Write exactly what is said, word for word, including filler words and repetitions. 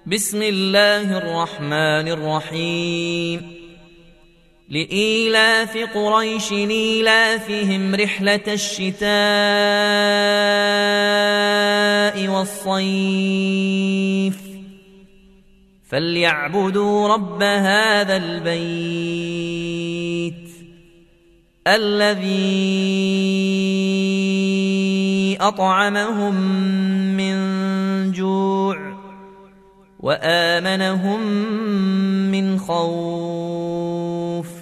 بسم الله الرحمن الرحيم لإيلاف قريش إيلافهم رحلة الشتاء والصيف فليعبدوا رب هذا البيت الذي أطعمهم من جوع وآمنهم من خوف